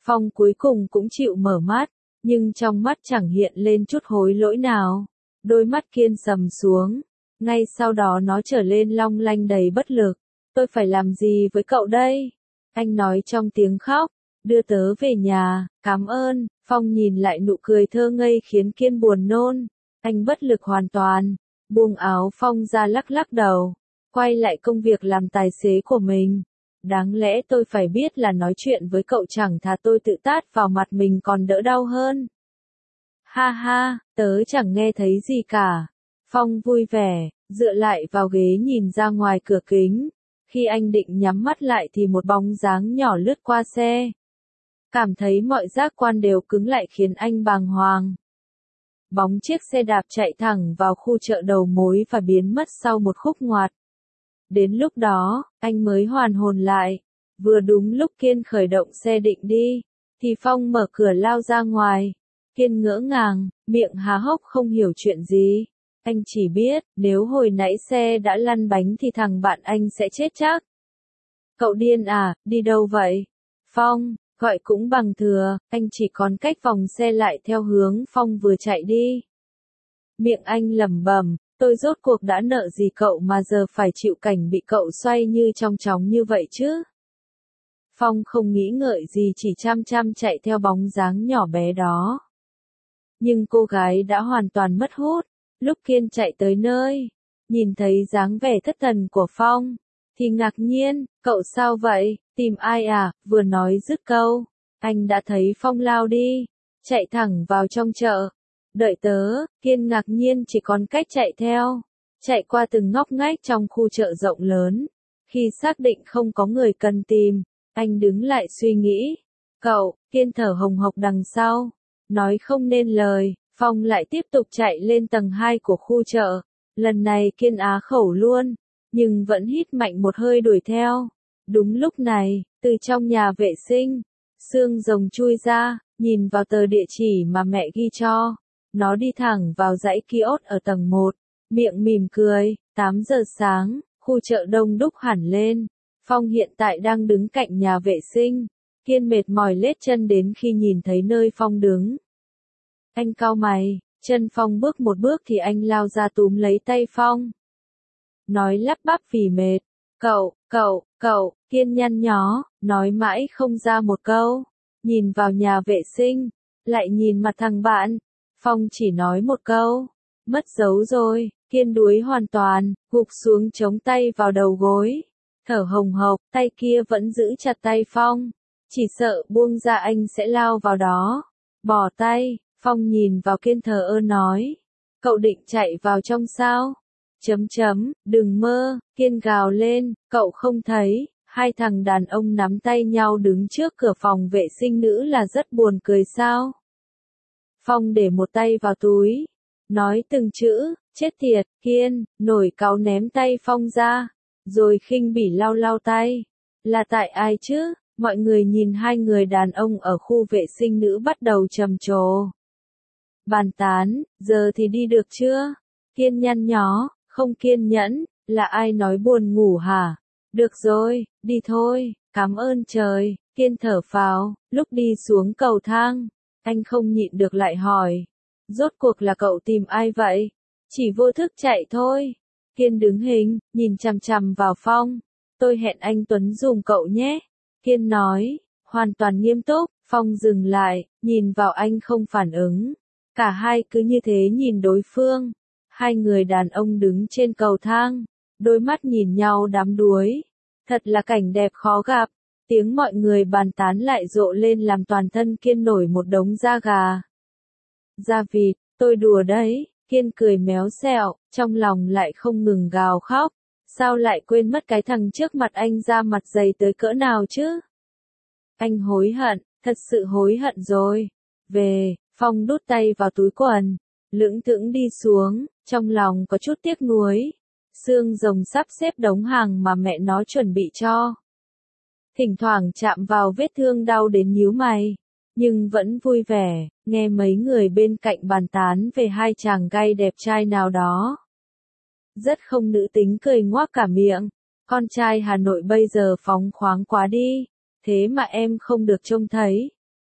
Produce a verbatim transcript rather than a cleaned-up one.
Phong cuối cùng cũng chịu mở mắt, nhưng trong mắt chẳng hiện lên chút hối lỗi nào. Đôi mắt Kiên sầm xuống, ngay sau đó nó trở lên long lanh đầy bất lực. Tôi phải làm gì với cậu đây? Anh nói trong tiếng khóc, đưa tớ về nhà, cảm ơn. Phong nhìn lại nụ cười thơ ngây khiến Kiên buồn nôn. Anh bất lực hoàn toàn, buông áo Phong ra lắc lắc đầu, quay lại công việc làm tài xế của mình. Đáng lẽ tôi phải biết là nói chuyện với cậu chẳng thà tôi tự tát vào mặt mình còn đỡ đau hơn. Ha ha, tớ chẳng nghe thấy gì cả. Phong vui vẻ, dựa lại vào ghế nhìn ra ngoài cửa kính. Khi anh định nhắm mắt lại thì một bóng dáng nhỏ lướt qua xe. Cảm thấy mọi giác quan đều cứng lại khiến anh bàng hoàng. Bóng chiếc xe đạp chạy thẳng vào khu chợ đầu mối và biến mất sau một khúc ngoặt. Đến lúc đó, anh mới hoàn hồn lại. Vừa đúng lúc Kiên khởi động xe định đi, thì Phong mở cửa lao ra ngoài. Kiên ngỡ ngàng, miệng há hốc không hiểu chuyện gì. Anh chỉ biết, nếu hồi nãy xe đã lăn bánh thì thằng bạn anh sẽ chết chắc. Cậu điên à, đi đâu vậy? Phong, gọi cũng bằng thừa, anh chỉ còn cách vòng xe lại theo hướng Phong vừa chạy đi. Miệng anh lẩm bẩm, tôi rốt cuộc đã nợ gì cậu mà giờ phải chịu cảnh bị cậu xoay như trong chóng như vậy chứ? Phong không nghĩ ngợi gì chỉ chăm chăm chạy theo bóng dáng nhỏ bé đó. Nhưng cô gái đã hoàn toàn mất hút. Lúc Kiên chạy tới nơi, nhìn thấy dáng vẻ thất thần của Phong, thì ngạc nhiên, cậu sao vậy, tìm ai à, vừa nói dứt câu, anh đã thấy Phong lao đi, chạy thẳng vào trong chợ. Đợi tớ, Kiên ngạc nhiên chỉ còn cách chạy theo, chạy qua từng ngóc ngách trong khu chợ rộng lớn. Khi xác định không có người cần tìm, anh đứng lại suy nghĩ. Cậu, Kiên thở hồng hộc đằng sau, nói không nên lời. Phong lại tiếp tục chạy lên tầng hai của khu chợ. Lần này Kiên á khẩu luôn, nhưng vẫn hít mạnh một hơi đuổi theo. Đúng lúc này, từ trong nhà vệ sinh, xương rồng chui ra, nhìn vào tờ địa chỉ mà mẹ ghi cho. Nó đi thẳng vào dãy kiosk ở tầng một, miệng mỉm cười. tám giờ sáng, khu chợ đông đúc hẳn lên. Phong hiện tại đang đứng cạnh nhà vệ sinh. Kiên mệt mỏi lết chân đến khi nhìn thấy nơi Phong đứng. Anh cau mày, chân Phong bước một bước thì anh lao ra túm lấy tay Phong. Nói lắp bắp vì mệt, cậu, cậu, cậu, Kiên nhăn nhó, nói mãi không ra một câu. Nhìn vào nhà vệ sinh, lại nhìn mặt thằng bạn, Phong chỉ nói một câu, mất dấu rồi. Kiên đuối hoàn toàn, gục xuống chống tay vào đầu gối, thở hồng hộc, tay kia vẫn giữ chặt tay Phong, chỉ sợ buông ra anh sẽ lao vào đó. Bỏ tay. Phong nhìn vào Kiên thờ ơ nói, cậu định chạy vào trong sao? Chấm chấm, đừng mơ. Kiên gào lên, cậu không thấy, hai thằng đàn ông nắm tay nhau đứng trước cửa phòng vệ sinh nữ là rất buồn cười sao? Phong để một tay vào túi, nói từng chữ, chết tiệt. Kiên, nổi cáu ném tay Phong ra, rồi khinh bỉ lau lau tay. Là tại ai chứ? Mọi người nhìn hai người đàn ông ở khu vệ sinh nữ bắt đầu trầm trồ. Bàn tán, giờ thì đi được chưa? Kiên nhăn nhó, không kiên nhẫn, là ai nói buồn ngủ hả? Được rồi, đi thôi, cảm ơn trời. Kiên thở phào, lúc đi xuống cầu thang, anh không nhịn được lại hỏi. Rốt cuộc là cậu tìm ai vậy? Chỉ vô thức chạy thôi. Kiên đứng hình, nhìn chằm chằm vào Phong. Tôi hẹn anh Tuấn dùng cậu nhé. Kiên nói, hoàn toàn nghiêm túc. Phong dừng lại, nhìn vào anh không phản ứng. Cả hai cứ như thế nhìn đối phương. Hai người đàn ông đứng trên cầu thang, đôi mắt nhìn nhau đắm đuối. Thật là cảnh đẹp khó gặp. Tiếng mọi người bàn tán lại rộ lên làm toàn thân Kiên nổi một đống da gà. Da vịt, tôi đùa đấy. Kiên cười méo xẹo, trong lòng lại không ngừng gào khóc. Sao lại quên mất cái thằng trước mặt anh da mặt dày tới cỡ nào chứ? Anh hối hận, thật sự hối hận rồi. Về. Phong đút tay vào túi quần, lững thững đi xuống, trong lòng có chút tiếc nuối. Xương rồng sắp xếp đống hàng mà mẹ nó chuẩn bị cho. Thỉnh thoảng chạm vào vết thương đau đến nhíu mày, nhưng vẫn vui vẻ, nghe mấy người bên cạnh bàn tán về hai chàng gay đẹp trai nào đó. Rất không nữ tính cười ngoác cả miệng, con trai Hà Nội bây giờ phóng khoáng quá đi, thế mà em không được trông thấy.